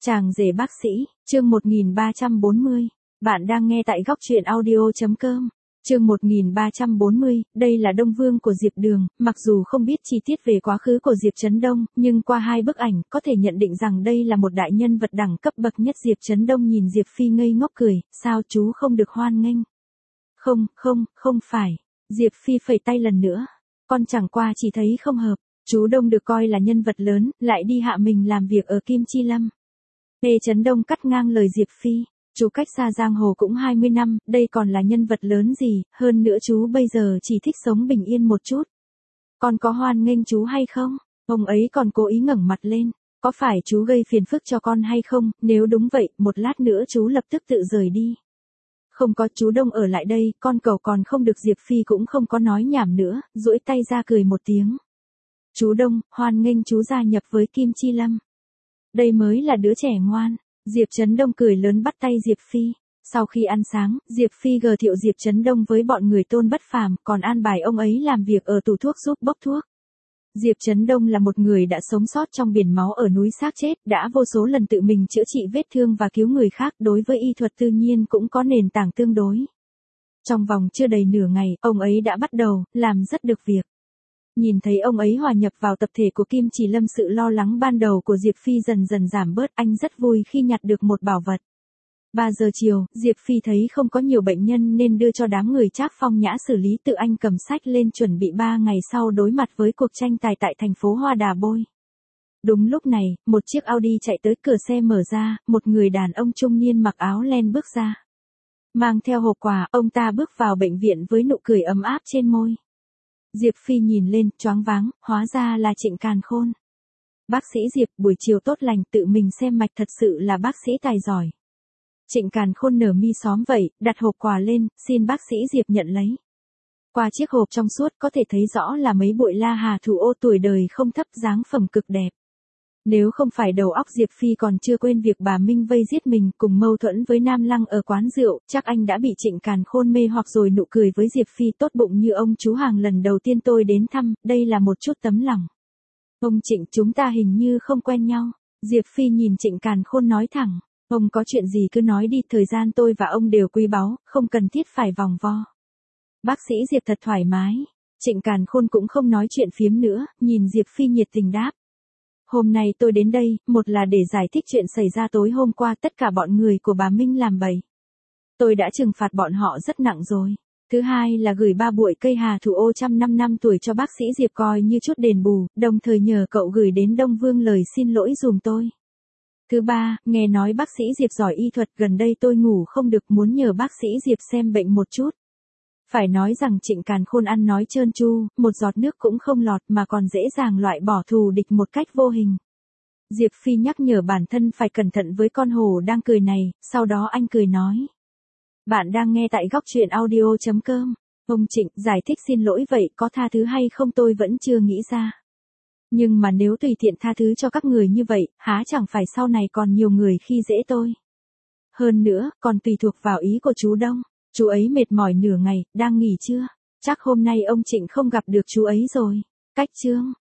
Chàng rể bác sĩ, chương 1340. Bạn đang nghe tại góc truyện audio.com. Chương 1340, đây là Đông Vương của Diệp Đường. Mặc dù không biết chi tiết về quá khứ của Diệp Chấn Đông, nhưng qua hai bức ảnh, có thể nhận định rằng đây là một đại nhân vật đẳng cấp bậc nhất. Diệp Chấn Đông nhìn Diệp Phi ngây ngốc cười, sao chú không được hoan nghênh? Không phải. Diệp Phi phẩy tay lần nữa. Con chẳng qua chỉ thấy không hợp. Chú Đông được coi là nhân vật lớn, lại đi hạ mình làm việc ở Kim Chi Lâm. Chấn Đông cắt ngang lời Diệp Phi. Chú cách xa giang hồ cũng 20 năm, đây còn là nhân vật lớn gì, hơn nữa chú bây giờ chỉ thích sống bình yên một chút. Con có hoan nghênh chú hay không? Ông ấy còn cố ý ngẩng mặt lên. Có phải chú gây phiền phức cho con hay không? Nếu đúng vậy, một lát nữa chú lập tức tự rời đi. Không có, chú Đông ở lại đây, con cầu còn không được. Diệp Phi cũng không có nói nhảm nữa, duỗi tay ra cười một tiếng. Chú Đông, hoan nghênh chú gia nhập với Kim Chi Lâm. Đây mới là đứa trẻ ngoan. Diệp Chấn Đông cười lớn bắt tay Diệp Phi. Sau khi ăn sáng, Diệp Phi gờ thiệu Diệp Chấn Đông với bọn người Tôn Bất Phàm, còn an bài ông ấy làm việc ở tủ thuốc giúp bốc thuốc. Diệp Chấn Đông là một người đã sống sót trong biển máu ở núi xác chết, đã vô số lần tự mình chữa trị vết thương và cứu người khác, đối với y thuật tự nhiên cũng có nền tảng tương đối. Trong vòng chưa đầy nửa ngày, ông ấy đã bắt đầu làm rất được việc. Nhìn thấy ông ấy hòa nhập vào tập thể của Kim Chỉ Lâm, sự lo lắng ban đầu của Diệp Phi dần dần giảm bớt, anh rất vui khi nhặt được một bảo vật. 3 giờ chiều, Diệp Phi thấy không có nhiều bệnh nhân nên đưa cho đám người Trác Phong Nhã xử lý, tự anh cầm sách lên chuẩn bị 3 ngày sau đối mặt với cuộc tranh tài tại thành phố Hoa Đà Bôi. Đúng lúc này, một chiếc Audi chạy tới, cửa xe mở ra, một người đàn ông trung niên mặc áo len bước ra. Mang theo hộp quà, ông ta bước vào bệnh viện với nụ cười ấm áp trên môi. Diệp Phi nhìn lên, choáng váng, hóa ra là Trịnh Càn Khôn. Bác sĩ Diệp, buổi chiều tốt lành, tự mình xem mạch, thật sự là bác sĩ tài giỏi. Trịnh Càn Khôn nở mi xóm vậy, đặt hộp quà lên, xin bác sĩ Diệp nhận lấy. Qua chiếc hộp trong suốt có thể thấy rõ là mấy bụi la hà thủ ô, tuổi đời không thấp, dáng phẩm cực đẹp. Nếu không phải đầu óc Diệp Phi còn chưa quên việc bà Minh vây giết mình cùng mâu thuẫn với Nam Lăng ở quán rượu, chắc anh đã bị Trịnh Càn Khôn mê hoặc rồi. Nụ cười với Diệp Phi tốt bụng như ông chú hàng lần đầu tiên tôi đến thăm, đây là một chút tấm lòng. Ông Trịnh, chúng ta hình như không quen nhau. Diệp Phi nhìn Trịnh Càn Khôn nói thẳng, ông có chuyện gì cứ nói đi, thời gian tôi và ông đều quý báu, không cần thiết phải vòng vo. Bác sĩ Diệp thật thoải mái. Trịnh Càn Khôn cũng không nói chuyện phiếm nữa, nhìn Diệp Phi nhiệt tình đáp. Hôm nay tôi đến đây, một là để giải thích chuyện xảy ra tối hôm qua, tất cả bọn người của bà Minh làm bậy. Tôi đã trừng phạt bọn họ rất nặng rồi. Thứ hai là gửi 3 bụi cây hà thủ ô 105 năm tuổi cho bác sĩ Diệp coi như chút đền bù, đồng thời nhờ cậu gửi đến Đông Vương lời xin lỗi dùm tôi. Thứ ba, nghe nói bác sĩ Diệp giỏi y thuật, gần đây tôi ngủ không được, muốn nhờ bác sĩ Diệp xem bệnh một chút. Phải nói rằng Trịnh Càn Khôn ăn nói trơn tru, một giọt nước cũng không lọt mà còn dễ dàng loại bỏ thù địch một cách vô hình. Diệp Phi nhắc nhở bản thân phải cẩn thận với con hổ đang cười này, sau đó anh cười nói. Bạn đang nghe tại góc truyện audio.com. Ông Trịnh, giải thích xin lỗi vậy, có tha thứ hay không tôi vẫn chưa nghĩ ra. Nhưng mà nếu tùy tiện tha thứ cho các người như vậy, há chẳng phải sau này còn nhiều người khi dễ tôi. Hơn nữa, còn tùy thuộc vào ý của chú Đông. Chú ấy mệt mỏi nửa ngày, đang nghỉ chưa? Chắc hôm nay ông Trịnh không gặp được chú ấy rồi. Cách chương.